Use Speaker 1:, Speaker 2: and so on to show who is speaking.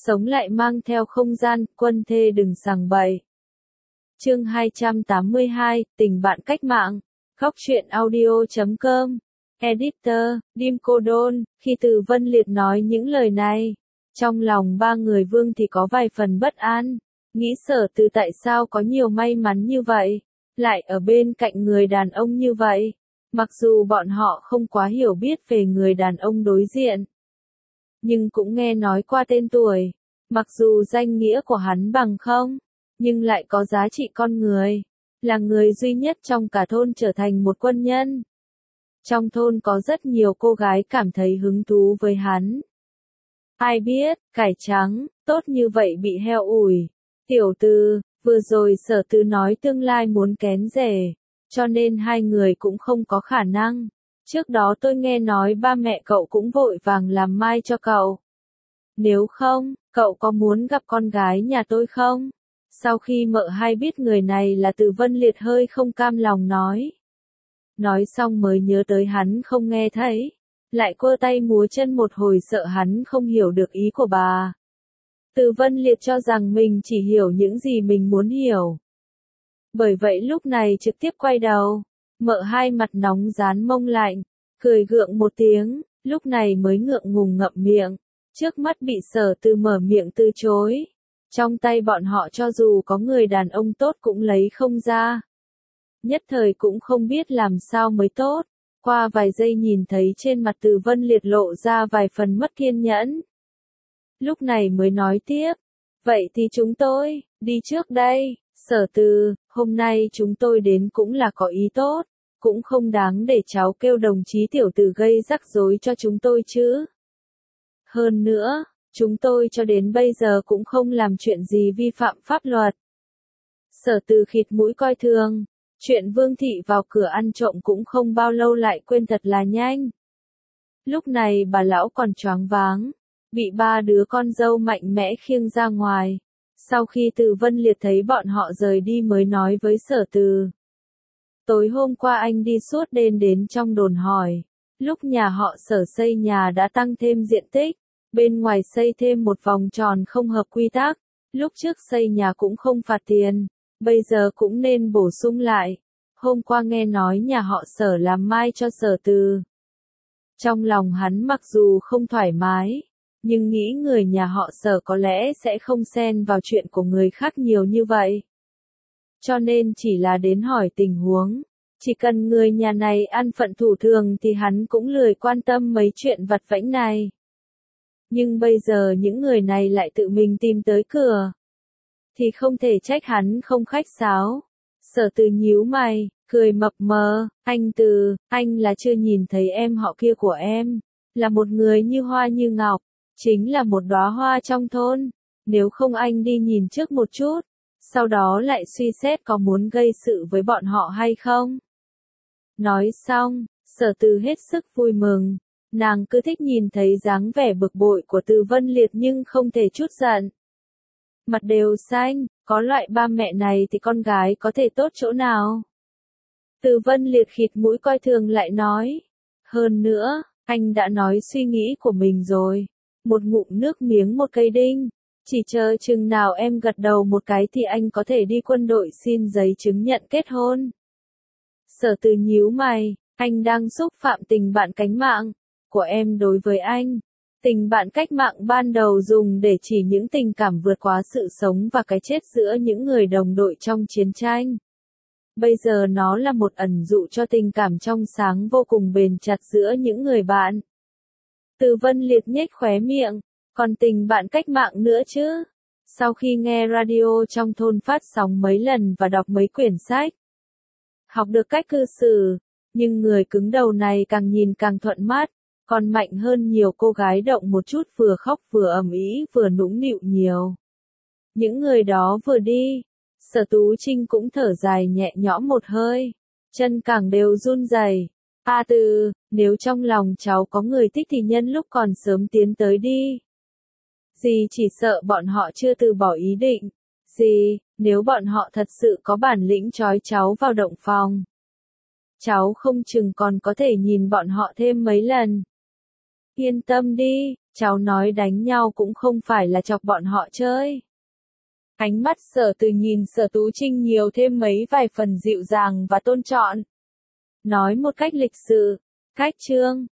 Speaker 1: sống lại mang theo không gian, quân thê đừng sằng bậy. Chương 282, tình bạn cách mạng. Góc truyện audio.com. Editor, Dim Cô Đôn. Khi Từ Vân Liệt nói những lời này, trong lòng ba người Vương thì có vài phần bất an. Nghĩ Sở Từ tại sao có nhiều may mắn như vậy, lại ở bên cạnh người đàn ông như vậy. Mặc dù bọn họ không quá hiểu biết về người đàn ông đối diện, nhưng cũng nghe nói qua tên tuổi. Mặc dù danh nghĩa của hắn bằng không, nhưng lại có giá trị con người. Là người duy nhất trong cả thôn trở thành một quân nhân. Trong thôn có rất nhiều cô gái cảm thấy hứng thú với hắn. Ai biết, cải trắng, tốt như vậy bị heo ủi. Tiểu Từ, vừa rồi Sở Từ nói tương lai muốn kén rể, cho nên hai người cũng không có khả năng. Trước đó tôi nghe nói ba mẹ cậu cũng vội vàng làm mai cho cậu. Nếu không, cậu có muốn gặp con gái nhà tôi không? Sau khi mợ hai biết người này là Từ Vân Liệt hơi không cam lòng nói. Nói xong mới nhớ tới hắn không nghe thấy. Lại quơ tay múa chân một hồi sợ hắn không hiểu được ý của bà. Từ Vân Liệt cho rằng mình chỉ hiểu những gì mình muốn hiểu. Bởi vậy lúc này trực tiếp quay đầu. Mợ hai mặt nóng dán mông lạnh, cười gượng một tiếng, lúc này mới ngượng ngùng ngậm miệng. Trước mắt bị Sở Từ mở miệng từ chối. Trong tay bọn họ cho dù có người đàn ông tốt cũng lấy không ra. Nhất thời cũng không biết làm sao mới tốt. Qua vài giây nhìn thấy trên mặt Từ Vân Liệt lộ ra vài phần mất kiên nhẫn. Lúc này mới nói tiếp. Vậy thì chúng tôi, đi trước đây. Sở Từ, hôm nay chúng tôi đến cũng là có ý tốt. Cũng không đáng để cháu kêu đồng chí Tiểu Từ gây rắc rối cho chúng tôi chứ. Hơn nữa, chúng tôi cho đến bây giờ cũng không làm chuyện gì vi phạm pháp luật. Sở Từ khịt mũi coi thường. Chuyện Vương Thị vào cửa ăn trộm cũng không bao lâu lại quên thật là nhanh. Lúc này bà lão còn choáng váng, bị ba đứa con dâu mạnh mẽ khiêng ra ngoài. Sau khi Từ Vân Liệt thấy bọn họ rời đi mới nói với Sở Từ. Tối hôm qua anh đi suốt đêm đến trong đồn hỏi. Lúc nhà họ Sở xây nhà đã tăng thêm diện tích. Bên ngoài xây thêm một vòng tròn không hợp quy tắc. Lúc trước xây nhà cũng không phạt tiền. Bây giờ cũng nên bổ sung lại. Hôm qua nghe nói nhà họ Sở làm mai cho Sở Từ. Trong lòng hắn mặc dù không thoải mái, nhưng nghĩ người nhà họ Sở có lẽ sẽ không xen vào chuyện của người khác nhiều như vậy. Cho nên chỉ là đến hỏi tình huống. Chỉ cần người nhà này ăn phận thủ thường thì hắn cũng lười quan tâm mấy chuyện vặt vãnh này. Nhưng bây giờ những người này lại tự mình tìm tới cửa. Thì không thể trách hắn không khách sáo. Sở Từ nhíu mày, cười mập mờ, anh Từ, anh là chưa nhìn thấy em họ kia của em. Là một người như hoa như ngọc, chính là một đóa hoa trong thôn. Nếu không anh đi nhìn trước một chút, sau đó lại suy xét có muốn gây sự với bọn họ hay không. Nói xong, Sở Từ hết sức vui mừng. Nàng cứ thích nhìn thấy dáng vẻ bực bội của Từ Vân Liệt nhưng không thể chút giận. Mặt đều xanh, có loại ba mẹ này thì con gái có thể tốt chỗ nào. Từ Vân Liệt khịt mũi coi thường lại nói. Hơn nữa, anh đã nói suy nghĩ của mình rồi. Một ngụm nước miếng một cây đinh. Chỉ chờ chừng nào em gật đầu một cái thì anh có thể đi quân đội xin giấy chứng nhận kết hôn. Sở Từ nhíu mày, anh đang xúc phạm tình bạn cánh mạng của em đối với anh. Tình bạn cách mạng ban đầu dùng để chỉ những tình cảm vượt quá sự sống và cái chết giữa những người đồng đội trong chiến tranh. Bây giờ nó là một ẩn dụ cho tình cảm trong sáng vô cùng bền chặt giữa những người bạn. Từ Vân Liệt nhếch khóe miệng, còn tình bạn cách mạng nữa chứ. Sau khi nghe radio trong thôn phát sóng mấy lần và đọc mấy quyển sách, học được cách cư xử, nhưng người cứng đầu này càng nhìn càng thuận mắt. Còn mạnh hơn nhiều cô gái động một chút vừa khóc vừa ầm ĩ vừa nũng nịu nhiều. Những người đó vừa đi, Sở Tú Trinh cũng thở dài nhẹ nhõm một hơi, chân càng đều run rẩy. A Từ, nếu trong lòng cháu có người thích thì nhân lúc còn sớm tiến tới đi. Dì chỉ sợ bọn họ chưa từ bỏ ý định. Dì, nếu bọn họ thật sự có bản lĩnh trói cháu vào động phòng, cháu không chừng còn có thể nhìn bọn họ thêm mấy lần. Yên tâm đi, Cháu nói đánh nhau cũng không phải là chọc bọn họ chơi. Ánh mắt Sở Từ nhìn Sở Tú Trinh nhiều thêm mấy vài phần dịu dàng và tôn trọng. Nói một cách lịch sự, Khách Trương,